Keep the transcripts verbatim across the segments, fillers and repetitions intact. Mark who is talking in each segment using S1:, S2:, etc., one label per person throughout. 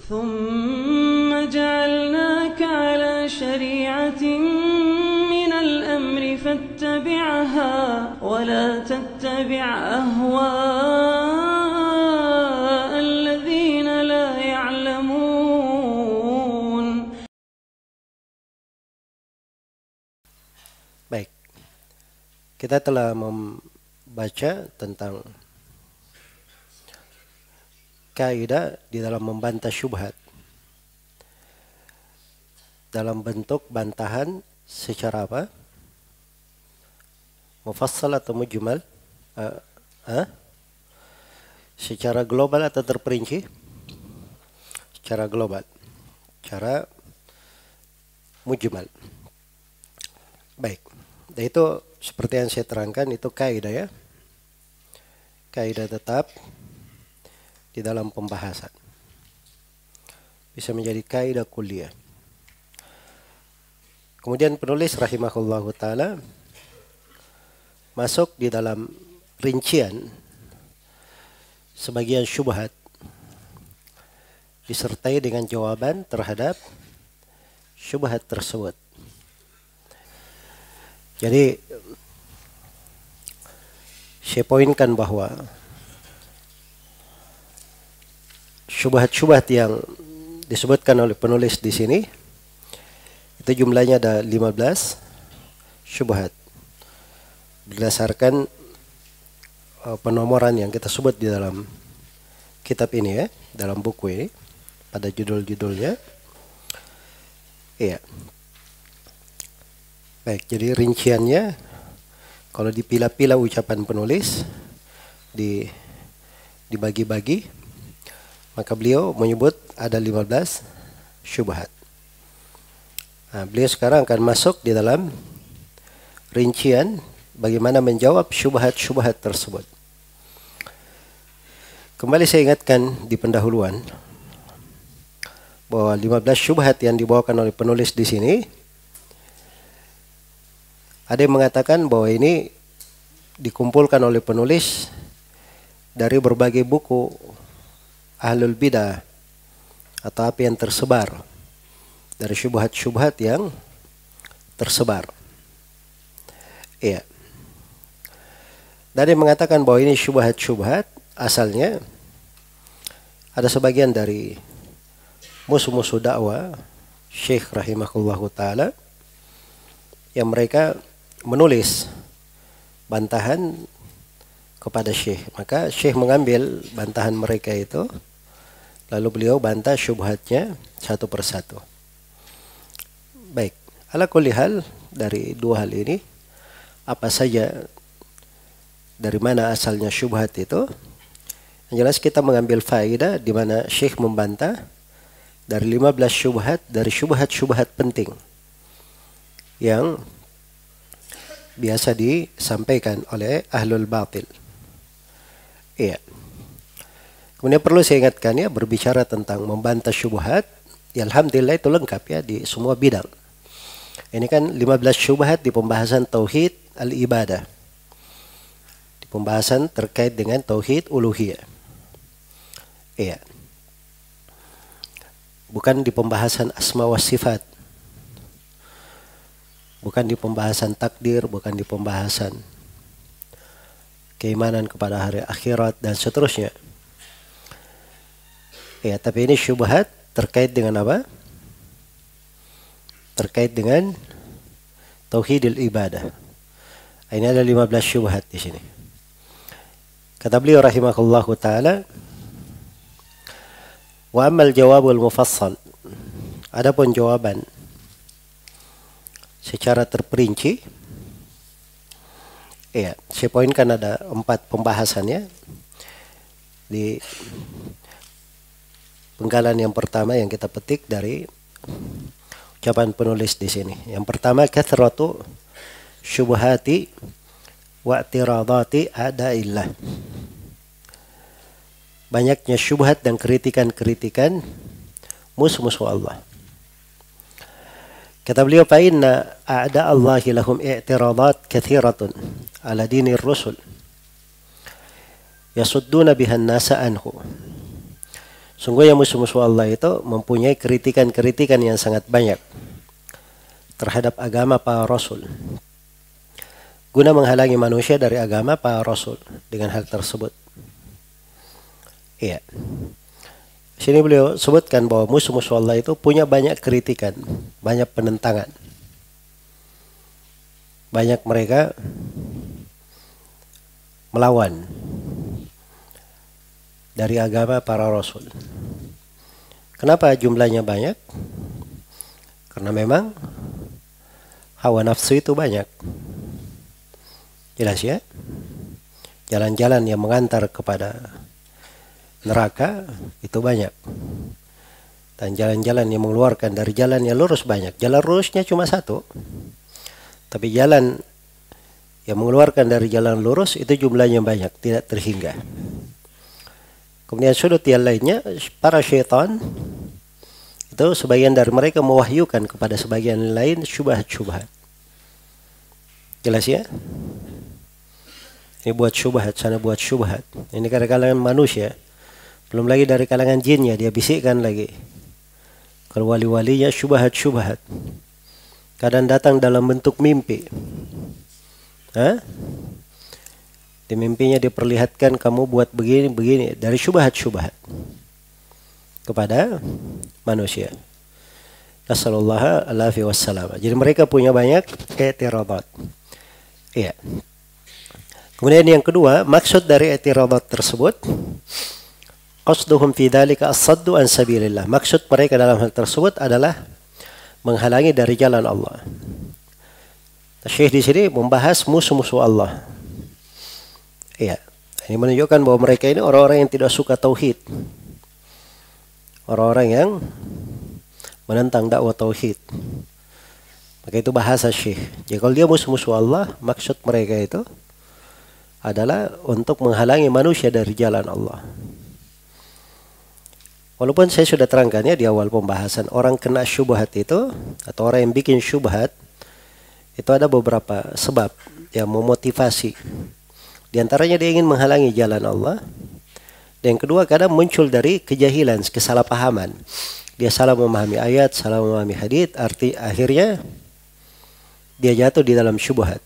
S1: ثم جعلناك على شريعة من الأمر فاتبعها ولا تتبع أهواء الذين لا يعلمون.
S2: Baik, kita telah membaca tentang kaidah di dalam membantah syubhat dalam bentuk bantahan secara apa? Mufassal atau mujmal? Uh, uh? Secara global atau terperinci? Secara global. Cara mujmal. Baik. Dan itu seperti yang saya terangkan, itu kaidah ya. Kaidah tetap di dalam pembahasan. Bisa menjadi kaidah kuliah. Kemudian penulis rahimahullahu ta'ala masuk di dalam rincian sebagian syubhat disertai dengan jawaban terhadap syubhat tersebut. Jadi saya poinkan bahwa syubhat-syubhat yang disebutkan oleh penulis di sini itu jumlahnya ada lima belas syubhat berdasarkan uh, penomoran yang kita sebut di dalam kitab ini ya, dalam buku ini pada judul-judulnya. Iya. Baik, jadi rinciannya kalau dipilah-pilah ucapan penulis di dibagi-bagi, maka beliau menyebut ada lima belas syubhat. Nah, beliau sekarang akan masuk di dalam rincian bagaimana menjawab syubhat-syubhat tersebut. Kembali saya ingatkan di pendahuluan bahwa lima belas syubhat yang dibawakan oleh penulis di sini, ada yang mengatakan bahwa ini dikumpulkan oleh penulis dari berbagai buku ahlul bidah atau apa yang tersebar dari syubhat-syubhat yang tersebar. Iya. Dan yang mengatakan bahwa ini syubhat-syubhat asalnya ada sebagian dari musuh-musuh dakwah Syekh rahimahullahu ta'ala yang mereka menulis bantahan kepada Syekh. Maka Syekh mengambil bantahan mereka itu, lalu beliau bantah syubhatnya satu persatu. Baik, ala kulli hal dari dua hal ini, apa saja dari mana asalnya syubhat itu, yang jelas kita mengambil faedah di mana Syekh membantah dari lima belas syubhat, dari syubhat-syubhat penting yang biasa disampaikan oleh ahlul batil. Iya. Kemudian perlu saya ingatkan ya, berbicara tentang membantah syubhat, ya alhamdulillah itu lengkap ya di semua bidang. Ini kan lima belas syubhat di pembahasan tauhid al-ibadah. Di pembahasan terkait dengan tauhid uluhiyah. Iya. Bukan di pembahasan asma wa sifat. Bukan di pembahasan takdir, bukan di pembahasan keimanan kepada hari akhirat dan seterusnya. Ya, tapi ini syubhat terkait dengan apa? Terkait dengan tauhidul ibadah. Ini ada lima belas syubhat di sini. Kata beliau rahimahullahu taala, wa ammal jawabul mufassal. Adapun jawaban secara terperinci, ya, saya poinkan ada empat pembahasannya. Di penggalan yang pertama yang kita petik dari ucapan penulis di sini. Yang pertama, kathratu syubhati wa i'tiradati a'daillah. Banyaknya syubhat dan kritikan-kritikan musuh-musuh Allah. Kata beliau, fa inna a'da Allahi lahum i'tiradat kathiratun ala dinir rusul yasudduna biha an-nasa anhu. Sungguhnya musuh-musuh Allah itu mempunyai kritikan-kritikan yang sangat banyak terhadap agama para rasul, guna menghalangi manusia dari agama para rasul dengan hal tersebut. Iya. Sini beliau sebutkan bahwa musuh-musuh Allah itu punya banyak kritikan, banyak penentangan. Banyak mereka melawan dari agama para rasul. Kenapa jumlahnya banyak? Karena memang hawa nafsu itu banyak. Jelas ya? Jalan-jalan yang mengantar kepada neraka itu banyak. Dan jalan-jalan yang mengeluarkan dari jalan yang lurus banyak. Jalan lurusnya cuma satu. Tapi jalan yang mengeluarkan dari jalan lurus itu jumlahnya banyak, tidak terhingga. Kemudian sudut yang lainnya, para syaitan itu sebagian dari mereka mewahyukan kepada sebagian lain syubhat-syubhat. Jelas ya? Ini buat syubhat, sana buat syubhat. Ini dari kalangan manusia. Belum lagi dari kalangan jinnya, dia bisikkan lagi. Kalau wali-walinya syubhat-syubhat. Kadang datang dalam bentuk mimpi. Hah? Di mimpinya diperlihatkan kamu buat begini-begini. Dari syubhat-syubhat. Kepada manusia. Nasallallahu alaihi wassalam. Jadi mereka punya banyak i'tiradat. Iya. Kemudian yang kedua, maksud dari i'tiradat tersebut, qasduhum fi dzalika as-saddu an sabilillah. Maksud mereka dalam hal tersebut adalah menghalangi dari jalan Allah. Syekh di sini membahas musuh-musuh Allah. Iya, ini menunjukkan bahwa mereka ini orang-orang yang tidak suka tauhid. Orang-orang yang menentang dakwah tauhid. Maka itu bahasa Syekh. Jadi kalau dia musuh-musuh Allah, maksud mereka itu adalah untuk menghalangi manusia dari jalan Allah. Walaupun saya sudah terangkan ya di awal pembahasan, orang kena syubhat itu atau orang yang bikin syubhat itu ada beberapa sebab yang memotivasi. Di antaranya dia ingin menghalangi jalan Allah. Dan yang kedua kadang muncul dari kejahilan, kesalahpahaman. Dia salah memahami ayat, salah memahami hadits, arti akhirnya dia jatuh di dalam syubhat.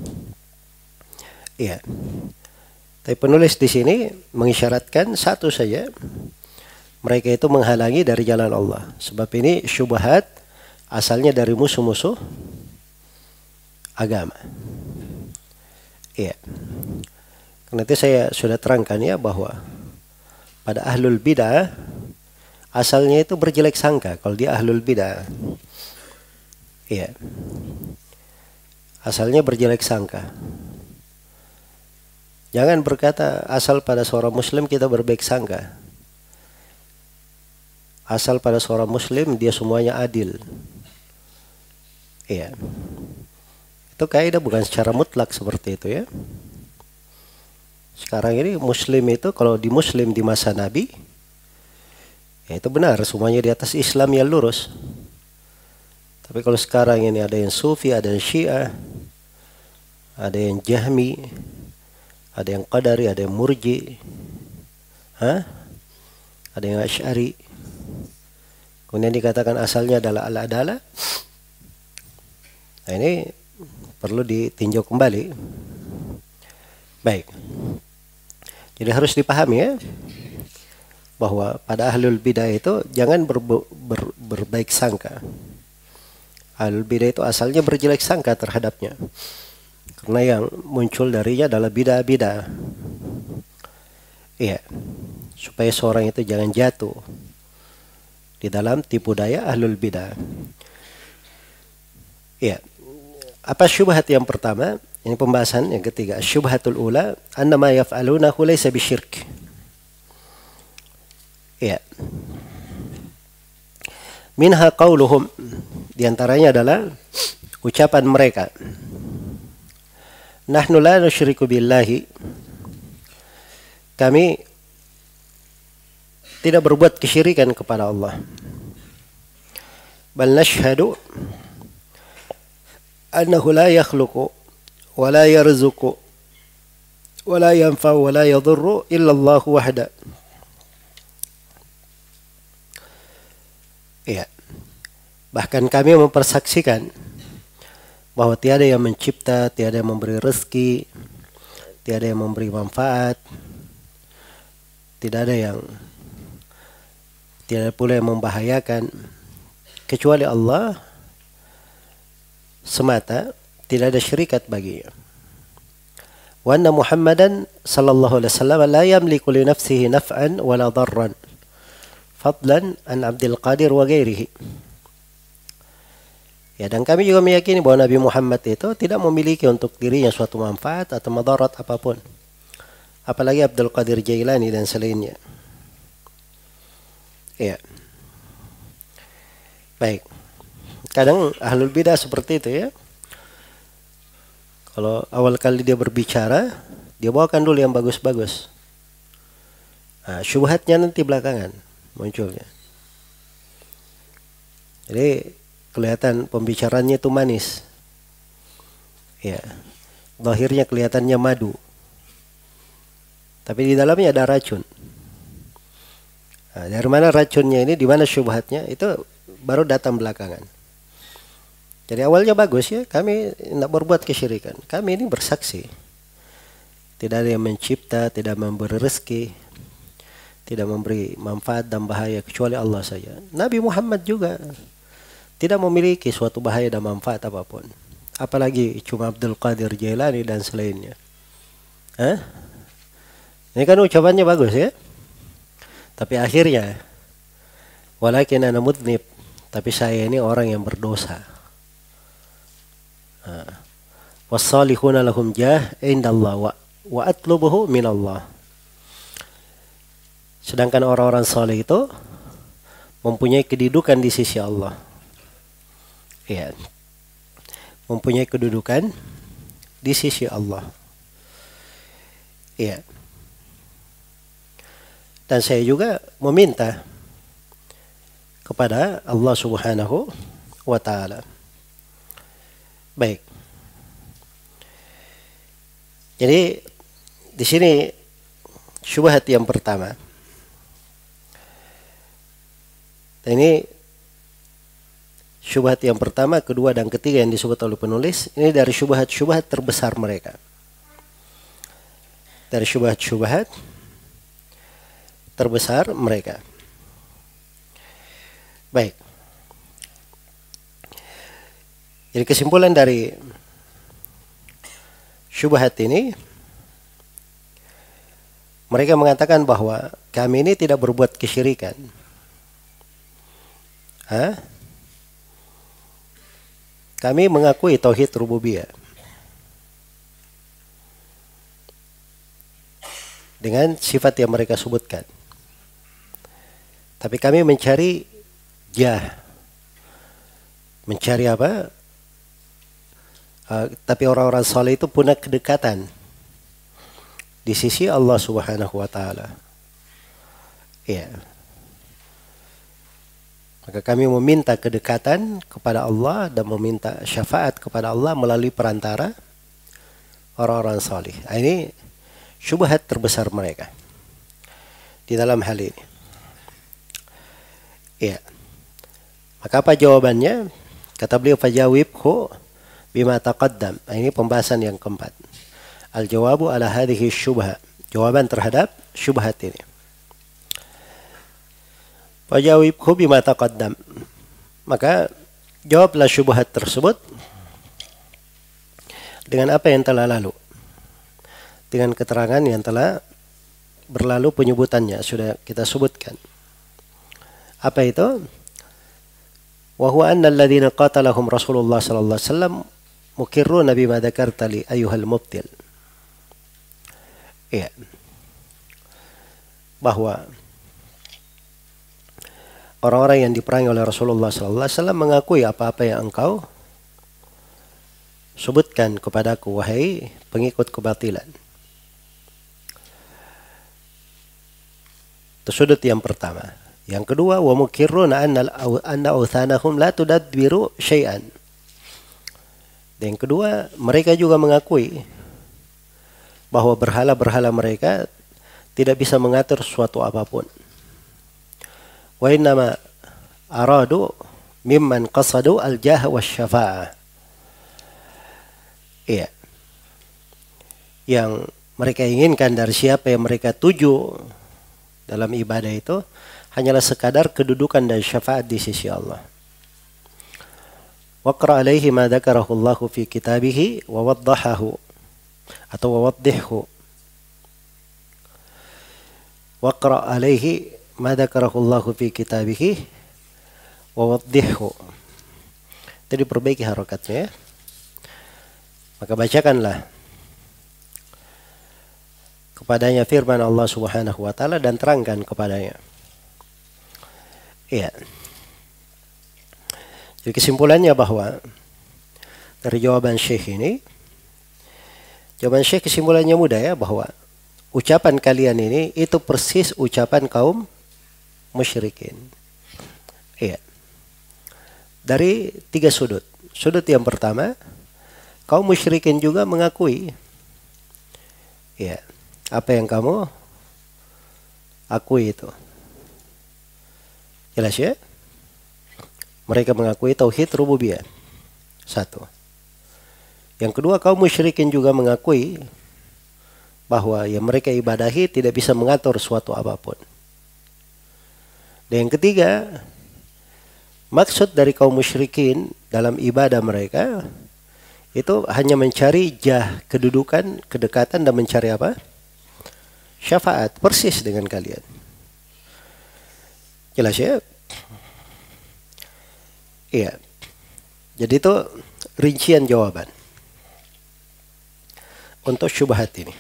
S2: Iya. Tapi penulis di sini mengisyaratkan satu saja. Mereka itu menghalangi dari jalan Allah. Sebab ini syubhat asalnya dari musuh-musuh agama. Iya. Karena itu saya sudah terangkan ya bahwa pada ahlul bid'ah asalnya itu berjelek sangka kalau dia ahlul bid'ah. Iya. Asalnya berjelek sangka. Jangan berkata asal pada seorang muslim kita berbaik sangka. Asal pada seorang muslim dia semuanya adil. Iya. Itu kaidah bukan secara mutlak seperti itu ya. Sekarang ini muslim itu kalau di muslim di masa Nabi, ya itu benar semuanya di atas Islam yang lurus. Tapi kalau sekarang ini ada yang Sufi, ada yang Syiah, ada yang Jahmi, ada yang Qadari, ada yang Murji, Hah? ada yang Asy'ari. Kemudian dikatakan asalnya adalah al-adalah. Nah ini perlu ditinjau kembali. Baik. Jadi harus dipahami ya bahwa pada ahlul bidah itu jangan ber, ber, berbaik sangka. Ahlul bidah itu asalnya berjelek sangka terhadapnya. Karena yang muncul darinya adalah bidah-bidah. Iya. Supaya seorang itu jangan jatuh di dalam tipu daya ahlul bidah. Iya. Apa syubhat yang pertama? Ini pembahasan yang ketiga. Syubhatul ula annama yaf'alunahu laysa bisyirk. Iya. Minha qauluhum, di antaranya adalah ucapan mereka. Nahnu la nusyriku billahi. Kami tidak berbuat kesyirikan kepada Allah. Bal nashhadu annahu la yakhluqu wa la yarzuqu wa la yanfa'u wa la yadhurru illa Allah wahda. Iya. Bahkan kami mempersaksikan bahwa tiada yang mencipta, tiada yang memberi rezeki, tiada yang memberi manfaat, tidak ada yang tidak pula yang membahayakan kecuali Allah semata, tidak ada syirikat baginya. Wa anna Muhammadan sallallahu alaihi wasallam la yamliku li nafsihi naf'an wala darran fadlan an Abdul Qadir wa ghairihi. Ya, dan kami juga meyakini bahwa Nabi Muhammad itu tidak memiliki untuk dirinya suatu manfaat atau madarat apapun. Apalagi Abdul Qadir Jailani dan selainnya. Ya. Baik. Kadang ahlul bidah seperti itu ya. Kalau awal kali dia berbicara, dia bawakan dulu yang bagus-bagus. Nah, syubhatnya nanti belakangan munculnya. Jadi kelihatan pembicaranya itu manis. Ya. Lahirnya kelihatannya madu. Tapi di dalamnya ada racun. Nah, dari mana racunnya ini, di mana syubhatnya, itu baru datang belakangan. Jadi awalnya bagus ya, kami tidak berbuat kesyirikan. Kami ini bersaksi. Tidak ada yang mencipta, tidak memberi rezeki, tidak memberi manfaat dan bahaya kecuali Allah saja. Nabi Muhammad juga tidak memiliki suatu bahaya dan manfaat apapun. Apalagi cuma Abdul Qadir Jailani dan selainnya. Hah? Ini kan ucapannya bagus ya. Tapi akhirnya, walakin ana mudnib, tapi saya ini orang yang berdosa. Wassalihuna lahum jah indallah wa, wa atlubuhu minallah. Sedangkan orang-orang saleh itu mempunyai kedudukan di sisi Allah. Ya, mempunyai kedudukan di sisi Allah. Ya. Dan saya juga meminta kepada Allah Subhanahu wa taala. Baik. Jadi di sini syubhat yang pertama. Dan ini syubhat yang pertama, kedua, dan ketiga yang disebut oleh penulis. Ini dari syubhat-syubhat terbesar mereka. Dari syubhat-syubhat terbesar mereka. Baik. Jadi kesimpulan dari syubhat ini, mereka mengatakan bahwa kami ini tidak berbuat kesyirikan. Hah? Kami mengakui tauhid rububiyah dengan sifat yang mereka sebutkan. Tapi kami mencari jah. Mencari apa? Uh, tapi orang-orang saleh itu punya kedekatan di sisi Allah Subhanahu wa taala. Ya. Maka kami meminta kedekatan kepada Allah dan meminta syafaat kepada Allah melalui perantara orang-orang saleh. Ini syubhat terbesar mereka di dalam hal ini. Ya. Maka apa jawabannya? Kata beliau, fajawibhu bima taqaddam. Ini pembahasan yang keempat. Al-jawabu ala hadhihi syubha. Jawaban terhadap syubhat ini. Fajawibhu bima taqaddam. Maka jawablah syubhat tersebut dengan apa yang telah lalu. Dengan keterangan yang telah berlalu penyebutannya sudah kita sebutkan. Apa itu? Wa huwa anna alladhina qatalahum Rasulullah sallallahu alaihi wasallam mukirruna bima dzakarta li ayyuhal mubtil. Ya. Bahwa orang-orang yang diperangi oleh Rasulullah sallallahu alaihi wasallam mengakui apa-apa yang engkau sebutkan kepadaku, wahai pengikut kebatilan. Itu sudut yang pertama. Yang kedua, wa mukirruna anna anna awthanahum la tudabbiru syai'an. Dan yang kedua, mereka juga mengakui bahwa berhala-berhala mereka tidak bisa mengatur suatu apapun. Wa innama aradu mimman qasadu al-jah wa syafa'ah. Iya. Yang mereka inginkan dari siapa yang mereka tuju dalam ibadah itu hanyalah sekadar kedudukan dan syafaat di sisi Allah. Waqra alaihi ma dzakarahu Allahu fi kitabihi wa waddahahu atau wa waddihhu. Waqra alaihi ma dzakarahu Allahu fi kitabihi wa waddihhu. Jadi perbaiki harokatnya ya. Maka bacakanlah kepadanya firman Allah Subhanahu wa taala dan terangkan kepadanya. Iya. Jadi kesimpulannya bahwa dari jawaban Syekh ini, jawaban Syekh kesimpulannya mudah ya, bahwa ucapan kalian ini itu persis ucapan kaum musyrikin. Iya. Dari tiga sudut. Sudut yang pertama, kaum musyrikin juga mengakui, ya, apa yang kamu akui itu. Jelas ya? Mereka mengakui tauhid rububiyah. Satu. Yang kedua, kaum musyrikin juga mengakui bahwa yang mereka ibadahi tidak bisa mengatur suatu apapun. Dan yang ketiga, maksud dari kaum musyrikin dalam ibadah mereka itu hanya mencari jah, kedudukan, kedekatan, dan mencari apa? Syafaat, persis dengan kalian. Jelas ya? Iya. Jadi itu rincian jawaban untuk syubhat ini.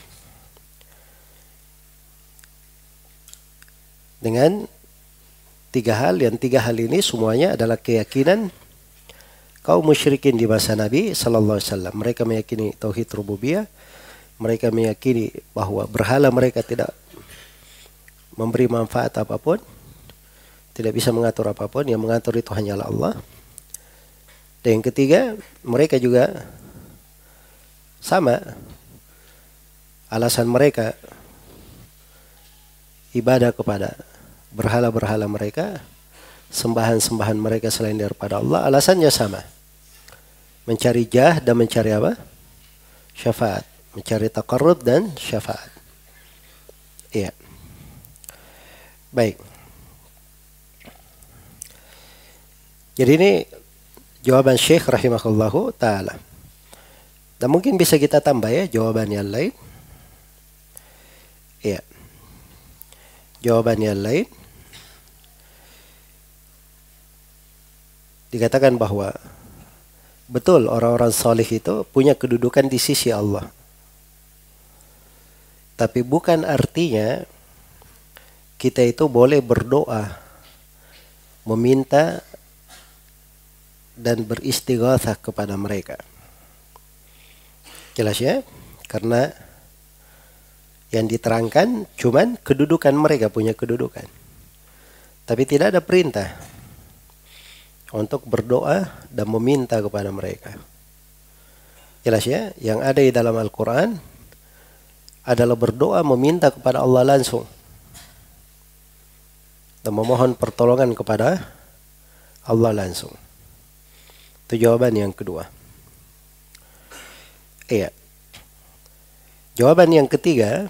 S2: Dengan tiga hal, yang tiga hal ini semuanya adalah keyakinan kaum musyrikin di masa Nabi sallallahu alaihi wasallam. Mereka meyakini tauhid rububiyah, mereka meyakini bahwa berhala mereka tidak memberi manfaat apapun, tidak bisa mengatur apapun, yang mengatur itu hanyalah Allah. Dan yang ketiga, mereka juga sama, alasan mereka ibadah kepada berhala-berhala mereka, sembahan-sembahan mereka selain daripada Allah, alasannya sama. Mencari jah dan mencari apa? Syafaat. Mencari taqarrub dan syafaat. Iya. Baik. Jadi ini jawaban Syekh rahimahullahu ta'ala. Dan mungkin bisa kita tambah ya jawaban yang lain. Iya. Jawaban yang lain. Dikatakan bahwa betul orang-orang salih itu punya kedudukan di sisi Allah. Tapi bukan artinya kita itu boleh berdoa, meminta dan beristighatsah kepada mereka. Jelas ya? Karena yang diterangkan cuman kedudukan mereka, punya kedudukan. Tapi tidak ada perintah untuk berdoa dan meminta kepada mereka. Jelas ya? Yang ada di dalam Al-Quran adalah berdoa meminta kepada Allah langsung. Dan memohon pertolongan kepada Allah langsung. Itu jawaban yang kedua. Iya. Jawaban yang ketiga,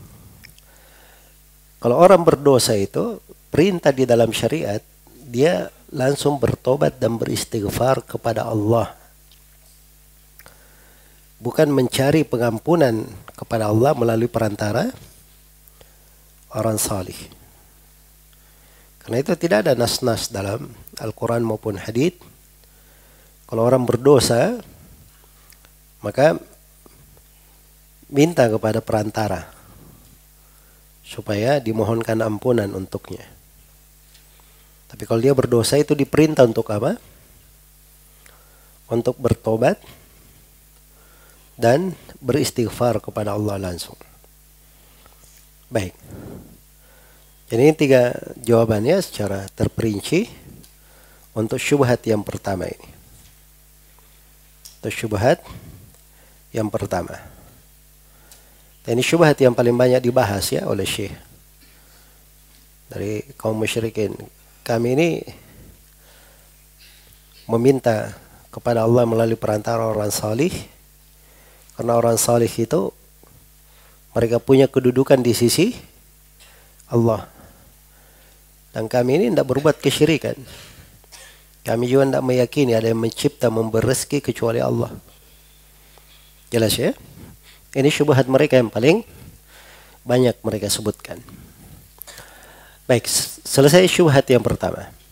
S2: kalau orang berdosa itu, perintah di dalam syariat, dia langsung bertobat dan beristighfar kepada Allah. Bukan mencari pengampunan kepada Allah melalui perantara orang salih. Karena itu tidak ada nas-nas dalam Al-Quran maupun hadits. Kalau orang berdosa, maka minta kepada perantara supaya dimohonkan ampunan untuknya. Tapi kalau dia berdosa itu diperintah untuk apa? Untuk bertobat dan beristighfar kepada Allah langsung. Baik. Jadi ini tiga jawabannya secara terperinci untuk syubhat yang pertama ini. Untuk syubhat yang pertama. Dan ini syubhat yang paling banyak dibahas ya oleh Syekh dari kaum musyrikin. Kami ini meminta kepada Allah melalui perantara orang salih. Karena orang salih itu mereka punya kedudukan di sisi Allah. Dan kami ini tidak berbuat kesyirikan. Kami juga tidak meyakini ada yang mencipta, memberi rezeki kecuali Allah. Jelas ya? Ini syubhat mereka yang paling banyak mereka sebutkan. Baik, selesai syubhat yang pertama.